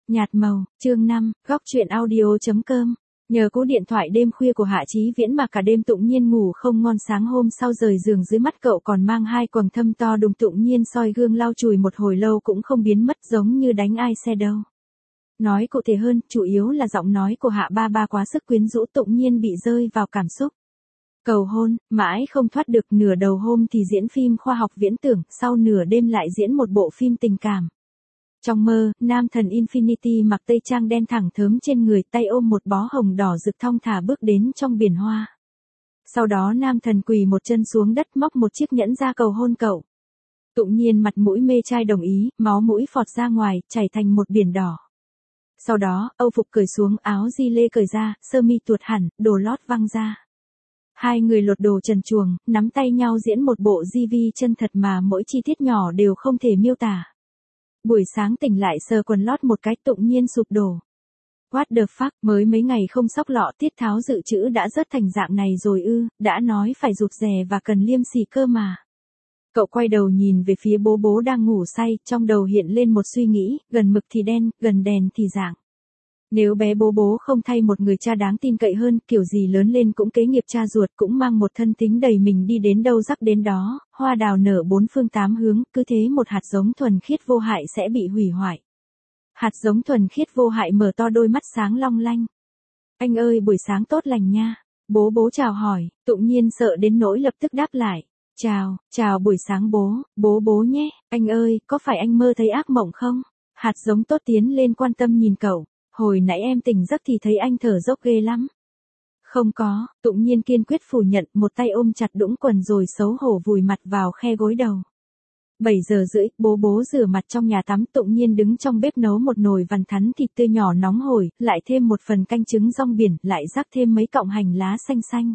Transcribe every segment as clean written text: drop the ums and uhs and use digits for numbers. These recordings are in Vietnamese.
Nhạt màu, chương 5, góc truyện audio.com. Nhờ cú điện thoại đêm khuya của Hạ Chí Viễn mà cả đêm Tụng Nhiên ngủ không ngon, sáng hôm sau rời giường dưới mắt cậu còn mang hai quầng thâm to đùng. Tụng Nhiên soi gương lau chùi một hồi lâu cũng không biến mất, giống như đánh ai xe đâu. Nói cụ thể hơn, chủ yếu là giọng nói của Hạ ba ba quá sức quyến rũ, Tụng Nhiên bị rơi vào cảm xúc. Cầu hôn, mãi không thoát được, nửa đầu hôm thì diễn phim khoa học viễn tưởng, sau nửa đêm lại diễn một bộ phim tình cảm. Trong mơ, nam thần Infinity mặc tây trang đen thẳng thớm trên người, tay ôm một bó hồng đỏ rực thong thả bước đến trong biển hoa. Sau đó nam thần quỳ một chân xuống đất móc một chiếc nhẫn ra cầu hôn cậu. Tụng Nhiên mặt mũi mê trai đồng ý, máu mũi phọt ra ngoài, chảy thành một biển đỏ. Sau đó, âu phục cởi xuống, áo di lê cởi ra, sơ mi tuột hẳn, đồ lót văng ra. Hai người lột đồ trần truồng, nắm tay nhau diễn một bộ GV chân thật mà mỗi chi tiết nhỏ đều không thể miêu tả. Buổi sáng tỉnh lại sờ quần lót một cái, Tụng Nhiên sụp đổ. What the fuck, mới mấy ngày không xóc lọ, Tiết Tháo dự trữ đã rớt thành dạng này rồi ư, đã nói phải rụt rè và cần liêm sỉ cơ mà. Cậu quay đầu nhìn về phía bố bố đang ngủ say, trong đầu hiện lên một suy nghĩ, gần mực thì đen, gần đèn thì dạng. Nếu bé bố bố không thay một người cha đáng tin cậy hơn, kiểu gì lớn lên cũng kế nghiệp cha ruột, cũng mang một thân tính đầy mình đi đến đâu rắc đến đó, hoa đào nở bốn phương tám hướng, cứ thế một hạt giống thuần khiết vô hại sẽ bị hủy hoại. Hạt giống thuần khiết vô hại mở to đôi mắt sáng long lanh. Anh ơi, buổi sáng tốt lành nha. Bố bố chào hỏi, Tụng Nhiên sợ đến nỗi lập tức đáp lại. Chào buổi sáng bố bố nhé. Anh ơi, có phải anh mơ thấy ác mộng không? Hạt giống tốt tiến lên quan tâm nhìn cậu. Hồi nãy em tỉnh giấc thì thấy anh thở dốc ghê lắm. Không có, Tụng Nhiên kiên quyết phủ nhận, một tay ôm chặt đũng quần rồi xấu hổ vùi mặt vào khe gối đầu. 7 giờ rưỡi, bố bố rửa mặt trong nhà tắm, Tụng Nhiên đứng trong bếp nấu một nồi vằn thắn thịt tươi nhỏ nóng hổi, lại thêm một phần canh trứng rong biển, lại rắc thêm mấy cọng hành lá xanh xanh.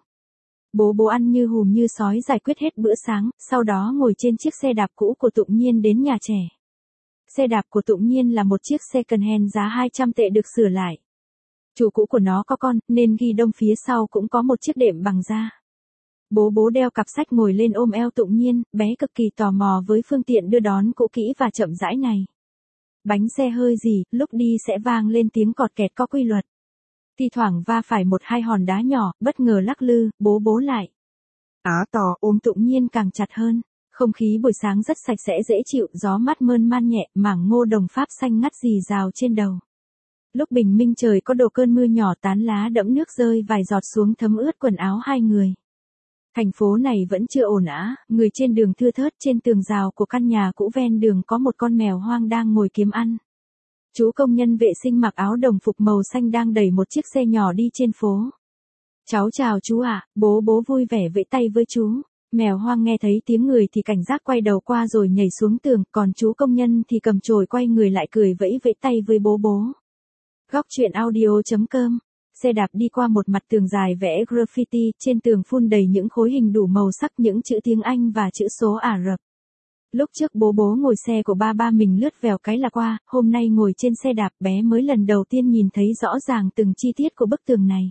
Bố ăn như hùm như sói giải quyết hết bữa sáng, sau đó ngồi trên chiếc xe đạp cũ của Tụng Nhiên đến nhà trẻ. Xe đạp của Tụng Nhiên là một chiếc second hand giá 200 tệ được sửa lại. Chủ cũ của nó có con, nên ghi đông phía sau cũng có một chiếc đệm bằng da. Bố đeo cặp sách ngồi lên ôm eo Tụng Nhiên, bé cực kỳ tò mò với phương tiện đưa đón cũ kỹ và chậm rãi này. Bánh xe hơi gì, lúc đi sẽ vang lên tiếng cọt kẹt có quy luật. Thi thoảng va phải một hai hòn đá nhỏ, bất ngờ lắc lư, bố lại. To ôm Tụng Nhiên càng chặt hơn. Không khí buổi sáng rất sạch sẽ dễ chịu, gió mát mơn man nhẹ, mảng ngô đồng Pháp xanh ngắt rì rào trên đầu. Lúc bình minh trời có đổ cơn mưa nhỏ, tán lá đẫm nước rơi vài giọt xuống thấm ướt quần áo hai người. Thành phố này vẫn chưa ổn ả, người trên đường thưa thớt, trên tường rào của căn nhà cũ ven đường có một con mèo hoang đang ngồi kiếm ăn. Chú công nhân vệ sinh mặc áo đồng phục màu xanh đang đẩy một chiếc xe nhỏ đi trên phố. Cháu chào chú ạ, bố vui vẻ vẫy tay với chú. Mèo hoang nghe thấy tiếng người thì cảnh giác quay đầu qua rồi nhảy xuống tường, còn chú công nhân thì cầm chổi quay người lại cười vẫy tay với bố. Góc truyện audio.com. Xe đạp đi qua một mặt tường dài vẽ graffiti, trên tường phun đầy những khối hình đủ màu sắc, những chữ tiếng Anh và chữ số Ả Rập. Lúc trước bố ngồi xe của ba mình lướt vèo cái là qua, hôm nay ngồi trên xe đạp bé mới lần đầu tiên nhìn thấy rõ ràng từng chi tiết của bức tường này.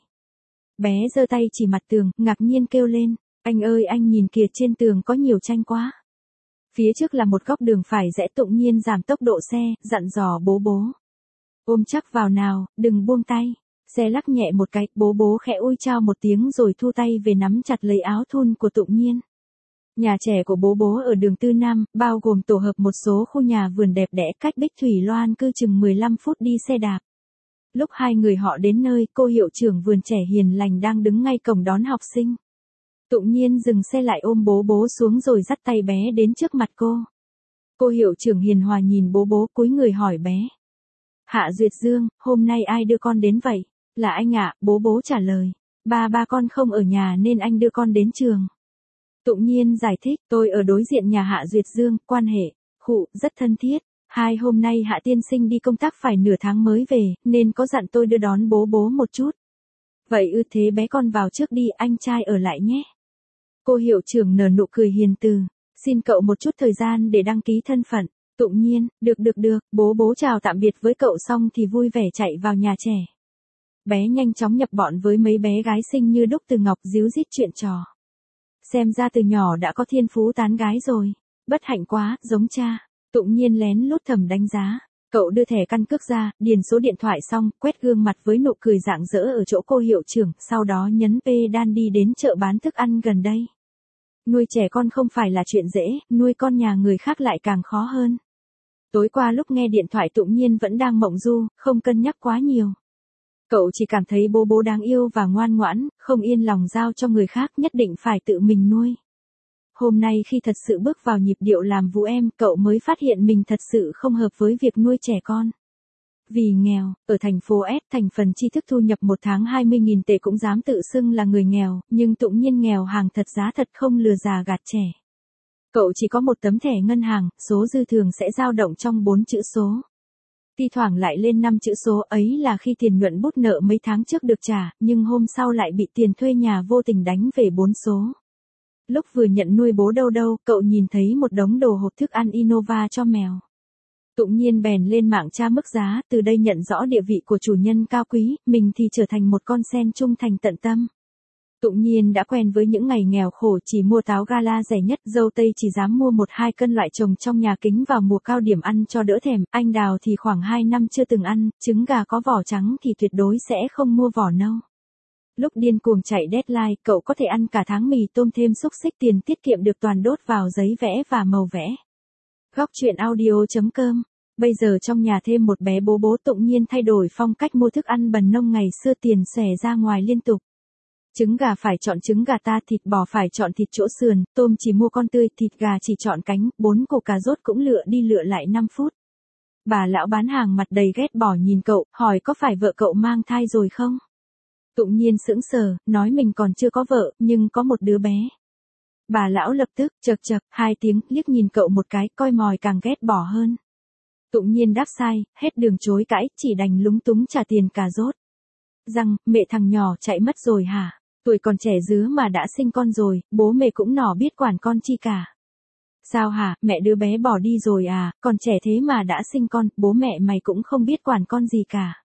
Bé giơ tay chỉ mặt tường, ngạc nhiên kêu lên. Anh ơi anh nhìn kìa, trên tường có nhiều tranh quá. Phía trước là một góc đường phải rẽ, Tụng Nhiên giảm tốc độ xe, dặn dò bố. Ôm chắc vào nào, đừng buông tay. Xe lắc nhẹ một cái, bố khẽ ôi chao một tiếng rồi thu tay về nắm chặt lấy áo thun của Tụng Nhiên. Nhà trẻ của bố ở đường Tư Nam, bao gồm tổ hợp một số khu nhà vườn đẹp đẽ cách Bích Thủy Loan cư chừng 15 phút đi xe đạp. Lúc hai người họ đến nơi, cô hiệu trưởng vườn trẻ hiền lành đang đứng ngay cổng đón học sinh. Tụng Nhiên dừng xe lại ôm bố xuống rồi dắt tay bé đến trước mặt cô. Cô hiệu trưởng hiền hòa nhìn bố cúi người hỏi bé. Hạ Duyệt Dương, hôm nay ai đưa con đến vậy? Là anh ạ, bố trả lời. Ba con không ở nhà nên anh đưa con đến trường. Tụng Nhiên giải thích, tôi ở đối diện nhà Hạ Duyệt Dương, quan hệ, rất thân thiết. Hôm nay Hạ tiên sinh đi công tác phải nửa tháng mới về, nên có dặn tôi đưa đón bố một chút. Vậy thế bé con vào trước đi, anh trai ở lại nhé. Cô hiệu trưởng nở nụ cười hiền từ. Xin cậu một chút thời gian để đăng ký thân phận. Tụng Nhiên, được, bố chào tạm biệt với cậu xong thì vui vẻ chạy vào nhà trẻ. Bé nhanh chóng nhập bọn với mấy bé gái xinh như đúc từ ngọc, díu dít chuyện trò. Xem ra từ nhỏ đã có thiên phú tán gái rồi. Bất hạnh quá, giống cha. Tụng Nhiên lén lút thầm đánh giá. Cậu đưa thẻ căn cước ra, điền số điện thoại xong, quét gương mặt với nụ cười rạng rỡ ở chỗ cô hiệu trưởng, sau đó nhấn pedal đi đến chợ bán thức ăn gần đây. Nuôi trẻ con không phải là chuyện dễ, nuôi con nhà người khác lại càng khó hơn. Tối qua lúc nghe điện thoại Tụng Nhiên vẫn đang mộng du, không cân nhắc quá nhiều. Cậu chỉ cảm thấy bố bố đáng yêu và ngoan ngoãn, không yên lòng giao cho người khác, nhất định phải tự mình nuôi. Hôm nay khi thật sự bước vào nhịp điệu làm vũ em, cậu mới phát hiện mình thật sự không hợp với việc nuôi trẻ con. Vì nghèo, ở thành phố S, thành phần tri thức thu nhập một tháng 20.000 tệ cũng dám tự xưng là người nghèo, nhưng Tụng Nhiên nghèo hàng thật giá thật, không lừa già gạt trẻ. Cậu chỉ có một tấm thẻ ngân hàng, số dư thường sẽ dao động trong 4 chữ số. Thi thoảng lại lên 5 chữ số, ấy là khi tiền nhuận bút nợ mấy tháng trước được trả, nhưng hôm sau lại bị tiền thuê nhà vô tình đánh về 4 số. Lúc vừa nhận nuôi bố đâu, cậu nhìn thấy một đống đồ hộp thức ăn Innova cho mèo. Tụng Nhiên bèn lên mạng tra mức giá, từ đây nhận rõ địa vị của chủ nhân cao quý, mình thì trở thành một con sen trung thành tận tâm. Tụng Nhiên đã quen với những ngày nghèo khổ, chỉ mua táo gala rẻ nhất, dâu tây chỉ dám mua 1-2 cân loại trồng trong nhà kính vào mùa cao điểm ăn cho đỡ thèm, anh đào thì khoảng 2 năm chưa từng ăn, trứng gà có vỏ trắng thì tuyệt đối sẽ không mua vỏ nâu. Lúc điên cuồng chạy deadline, cậu có thể ăn cả tháng mì tôm thêm xúc xích, tiền tiết kiệm được toàn đốt vào giấy vẽ và màu vẽ. Góc truyện audio.com. Bây giờ trong nhà thêm một bé bố, Tụng Nhiên thay đổi phong cách mua thức ăn bần nông ngày xưa, tiền xòe ra ngoài liên tục. Trứng gà phải chọn trứng gà ta, thịt bò phải chọn thịt chỗ sườn, tôm chỉ mua con tươi, thịt gà chỉ chọn cánh, 4 củ cà rốt cũng lựa đi lựa lại 5 phút. Bà lão bán hàng mặt đầy ghét bỏ nhìn cậu, hỏi có phải vợ cậu mang thai rồi không? Tụng Nhiên sững sờ, nói mình còn chưa có vợ, nhưng có một đứa bé. Bà lão lập tức, chậc chậc, 2 tiếng, liếc nhìn cậu một cái, coi mòi càng ghét bỏ hơn. Tụng Nhiên đáp sai, hết đường chối cãi, chỉ đành lúng túng trả tiền cà rốt. Rằng, mẹ thằng nhỏ chạy mất rồi hả? Tuổi còn trẻ dứa mà đã sinh con rồi, bố mẹ cũng nỏ biết quản con chi cả. Sao hả, mẹ đứa bé bỏ đi rồi à, còn trẻ thế mà đã sinh con, bố mẹ mày cũng không biết quản con gì cả.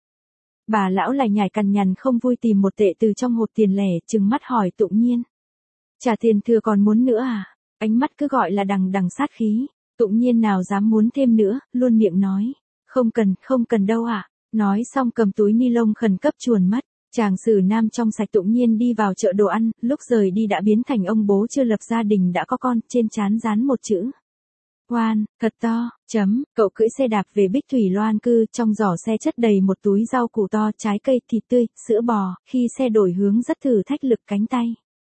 Bà lão lại nhảy cằn nhằn không vui tìm 1 tệ từ trong hộp tiền lẻ, trừng mắt hỏi Tụng Nhiên. Trả tiền thừa còn muốn nữa à? Ánh mắt cứ gọi là đằng đằng sát khí. Tụng Nhiên nào dám muốn thêm nữa, luôn miệng nói. Không cần đâu ạ. Nói xong cầm túi ni lông khẩn cấp chuồn mất. Chàng sử nam trong sạch Tụng Nhiên đi vào chợ đồ ăn, lúc rời đi đã biến thành ông bố chưa lập gia đình đã có con, trên trán dán một chữ. Oan, thật to, cậu cưỡi xe đạp về Bích Thủy Loan cư, trong giỏ xe chất đầy một túi rau củ to, trái cây, thịt tươi, sữa bò, khi xe đổi hướng rất thử thách lực cánh tay.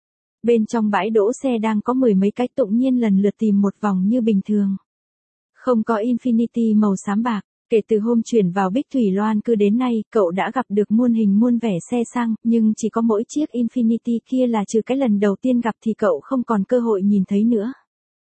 Bên trong bãi đỗ xe đang có 10 mấy cái, Tụng Nhiên lần lượt tìm một vòng như bình thường. Không có Infinity màu xám bạc. Kể từ hôm chuyển vào Bích Thủy Loan cư đến nay, cậu đã gặp được muôn hình muôn vẻ xe sang, nhưng chỉ có mỗi chiếc Infinity kia là trừ cái lần đầu tiên gặp thì cậu không còn cơ hội nhìn thấy nữa.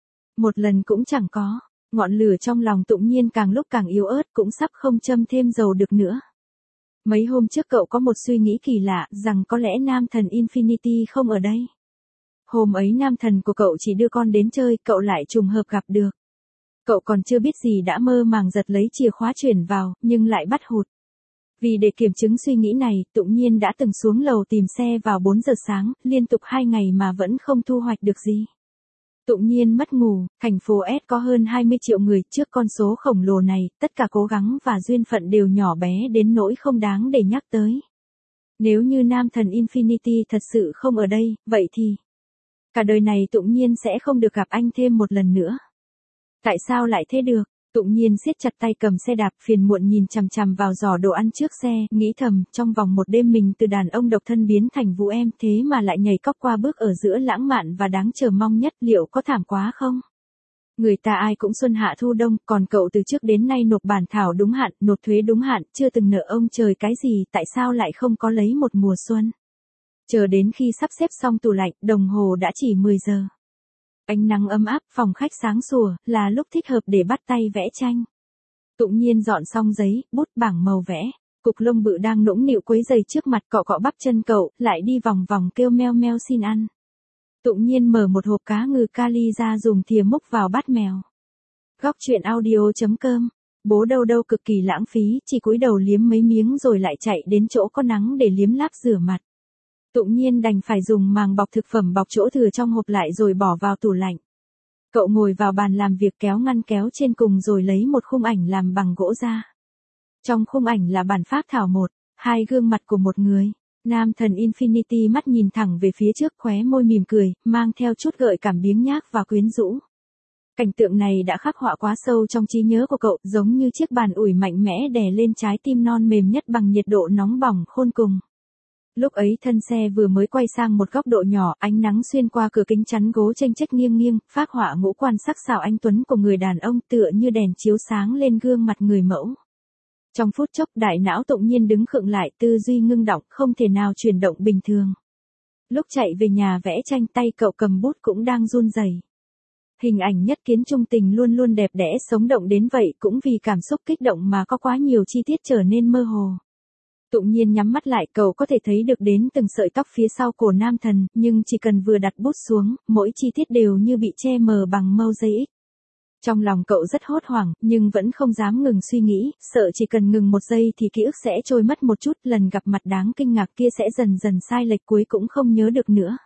Một lần cũng chẳng có. Ngọn lửa trong lòng Tụng Nhiên càng lúc càng yếu ớt, cũng sắp không châm thêm dầu được nữa. Mấy hôm trước cậu có một suy nghĩ kỳ lạ, rằng có lẽ nam thần Infinity không ở đây. Hôm ấy nam thần của cậu chỉ đưa con đến chơi, cậu lại trùng hợp gặp được. Cậu còn chưa biết gì đã mơ màng giật lấy chìa khóa chuyển vào, nhưng lại bắt hụt. Vì để kiểm chứng suy nghĩ này, Tụng Nhiên đã từng xuống lầu tìm xe vào 4 giờ sáng, liên tục 2 ngày mà vẫn không thu hoạch được gì. Tụng Nhiên mất ngủ, thành phố S có hơn 20 triệu người, trước con số khổng lồ này, tất cả cố gắng và duyên phận đều nhỏ bé đến nỗi không đáng để nhắc tới. Nếu như nam thần Infinity thật sự không ở đây, vậy thì cả đời này Tụng Nhiên sẽ không được gặp anh thêm một lần nữa. Tại sao lại thế được? Tụng Nhiên siết chặt tay cầm xe đạp, phiền muộn nhìn chằm chằm vào giỏ đồ ăn trước xe, nghĩ thầm, trong vòng một đêm mình từ đàn ông độc thân biến thành vũ em, thế mà lại nhảy cóc qua bước ở giữa lãng mạn và đáng chờ mong nhất, liệu có thảm quá không? Người ta ai cũng xuân hạ thu đông, còn cậu từ trước đến nay nộp bản thảo đúng hạn, nộp thuế đúng hạn, chưa từng nợ ông trời cái gì, tại sao lại không có lấy một mùa xuân? Chờ đến khi sắp xếp xong tủ lạnh, đồng hồ đã chỉ 10 giờ. Ánh nắng ấm áp, phòng khách sáng sủa, là lúc thích hợp để bắt tay vẽ tranh. Tụng Nhiên dọn xong giấy, bút, bảng màu vẽ. Cục lông bự đang nũng nịu quấy giày trước mặt, cọ cọ bắp chân cậu, lại đi vòng vòng kêu meo meo xin ăn. Tụng Nhiên mở một hộp cá ngừ kali ra, dùng thìa múc vào bát mèo. Góc truyện audio.com. Bố đâu cực kỳ lãng phí, chỉ cúi đầu liếm mấy miếng rồi lại chạy đến chỗ có nắng để liếm láp rửa mặt. Tụng Nhiên đành phải dùng màng bọc thực phẩm bọc chỗ thừa trong hộp lại rồi bỏ vào tủ lạnh. Cậu ngồi vào bàn làm việc, kéo ngăn kéo trên cùng rồi lấy một khung ảnh làm bằng gỗ ra. Trong khung ảnh là bản phác thảo một, hai gương mặt của một người. Nam thần Infinity mắt nhìn thẳng về phía trước, khóe môi mỉm cười, mang theo chút gợi cảm biếng nhác và quyến rũ. Cảnh tượng này đã khắc họa quá sâu trong trí nhớ của cậu, giống như chiếc bàn ủi mạnh mẽ đè lên trái tim non mềm nhất bằng nhiệt độ nóng bỏng khôn cùng. Lúc ấy thân xe vừa mới quay sang một góc độ nhỏ, ánh nắng xuyên qua cửa kính chắn gỗ chênh chếch nghiêng nghiêng, phác họa ngũ quan sắc sảo anh tuấn của người đàn ông tựa như đèn chiếu sáng lên gương mặt người mẫu. Trong phút chốc đại não Tụng Nhiên đứng khựng lại, tư duy ngưng đọng, không thể nào chuyển động bình thường. Lúc chạy về nhà vẽ tranh, tay cậu cầm bút cũng đang run rẩy. Hình ảnh nhất kiến trung tình luôn luôn đẹp đẽ sống động đến vậy, cũng vì cảm xúc kích động mà có quá nhiều chi tiết trở nên mơ hồ. Tụng Nhiên nhắm mắt lại, cậu có thể thấy được đến từng sợi tóc phía sau cổ nam thần, nhưng chỉ cần vừa đặt bút xuống, mỗi chi tiết đều như bị che mờ bằng mâu giấy X. Trong lòng cậu rất hốt hoảng, nhưng vẫn không dám ngừng suy nghĩ, sợ chỉ cần ngừng một giây thì ký ức sẽ trôi mất một chút, lần gặp mặt đáng kinh ngạc kia sẽ dần dần sai lệch, cuối cũng không nhớ được nữa.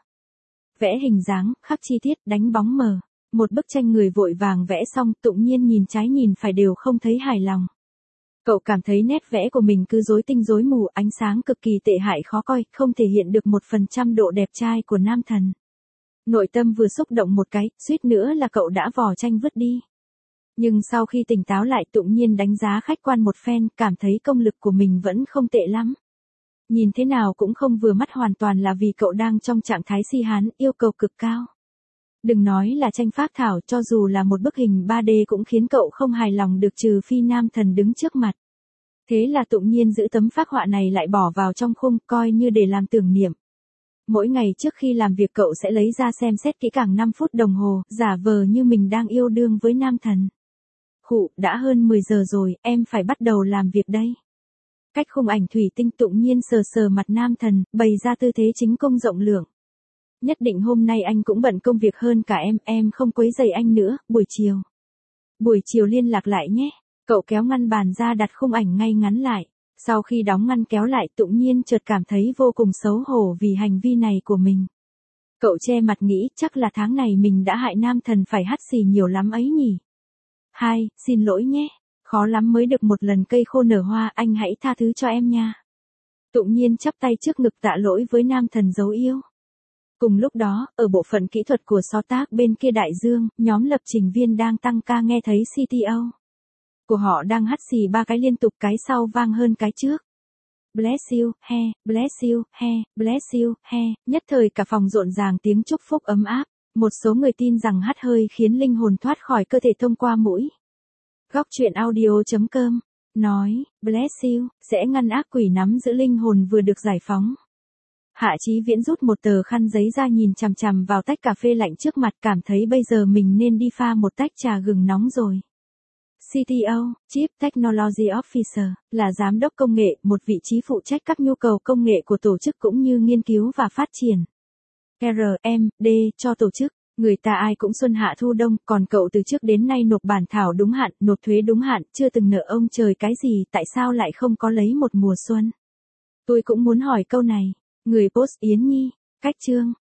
Vẽ hình dáng, khắc chi tiết, đánh bóng mờ. Một bức tranh người vội vàng vẽ xong, Tụng Nhiên nhìn trái nhìn phải đều không thấy hài lòng. Cậu cảm thấy nét vẽ của mình cứ rối tinh rối mù, ánh sáng cực kỳ tệ hại khó coi, không thể hiện được 1% độ đẹp trai của nam thần. Nội tâm vừa xúc động một cái, suýt nữa là cậu đã vò tranh vứt đi. Nhưng sau khi tỉnh táo lại, Tụng Nhiên đánh giá khách quan một phen, cảm thấy công lực của mình vẫn không tệ lắm. Nhìn thế nào cũng không vừa mắt, hoàn toàn là vì cậu đang trong trạng thái si hán, yêu cầu cực cao. Đừng nói là tranh phác thảo, cho dù là một bức hình 3D cũng khiến cậu không hài lòng được, trừ phi nam thần đứng trước mặt. Thế là Tụng Nhiên giữ tấm phác họa này lại bỏ vào trong khung, coi như để làm tưởng niệm. Mỗi ngày trước khi làm việc cậu sẽ lấy ra xem xét kỹ càng 5 phút đồng hồ, giả vờ như mình đang yêu đương với nam thần. Khụ, đã hơn 10 giờ rồi, em phải bắt đầu làm việc đây. Cách khung ảnh thủy tinh, Tụng Nhiên sờ sờ mặt nam thần, bày ra tư thế chính cung rộng lượng. Nhất định hôm nay anh cũng bận công việc hơn cả em không quấy rầy anh nữa, buổi chiều. Buổi chiều liên lạc lại nhé. Cậu kéo ngăn bàn ra đặt khung ảnh ngay ngắn lại. Sau khi đóng ngăn kéo lại, Tụng Nhiên chợt cảm thấy vô cùng xấu hổ vì hành vi này của mình. Cậu che mặt nghĩ, chắc là tháng này mình đã hại nam thần phải hắt xì nhiều lắm ấy nhỉ. Xin lỗi nhé. Khó lắm mới được một lần cây khô nở hoa, anh hãy tha thứ cho em nha. Tụng Nhiên chắp tay trước ngực tạ lỗi với nam thần dấu yêu. Cùng lúc đó, ở bộ phận kỹ thuật của so tác bên kia đại dương, nhóm lập trình viên đang tăng ca nghe thấy CTO của họ đang hắt xì 3 cái liên tục, cái sau vang hơn cái trước. Bless you, he, bless you, he, bless you, he. Nhất thời cả phòng rộn ràng tiếng chúc phúc ấm áp. Một số người tin rằng hắt hơi khiến linh hồn thoát khỏi cơ thể thông qua mũi. Góc truyện audio.com nói, bless you, sẽ ngăn ác quỷ nắm giữ linh hồn vừa được giải phóng. Hạ Chí Viễn rút một tờ khăn giấy ra, nhìn chằm chằm vào tách cà phê lạnh trước mặt, cảm thấy bây giờ mình nên đi pha một tách trà gừng nóng rồi. CTO, Chief Technology Officer, là giám đốc công nghệ, một vị trí phụ trách các nhu cầu công nghệ của tổ chức cũng như nghiên cứu và phát triển. R&D cho tổ chức. Người ta ai cũng xuân hạ thu đông, còn cậu từ trước đến nay nộp bản thảo đúng hạn, nộp thuế đúng hạn, chưa từng nợ ông trời cái gì, tại sao lại không có lấy một mùa xuân? Tôi cũng muốn hỏi câu này. Người post Yến Nhi, cách chương.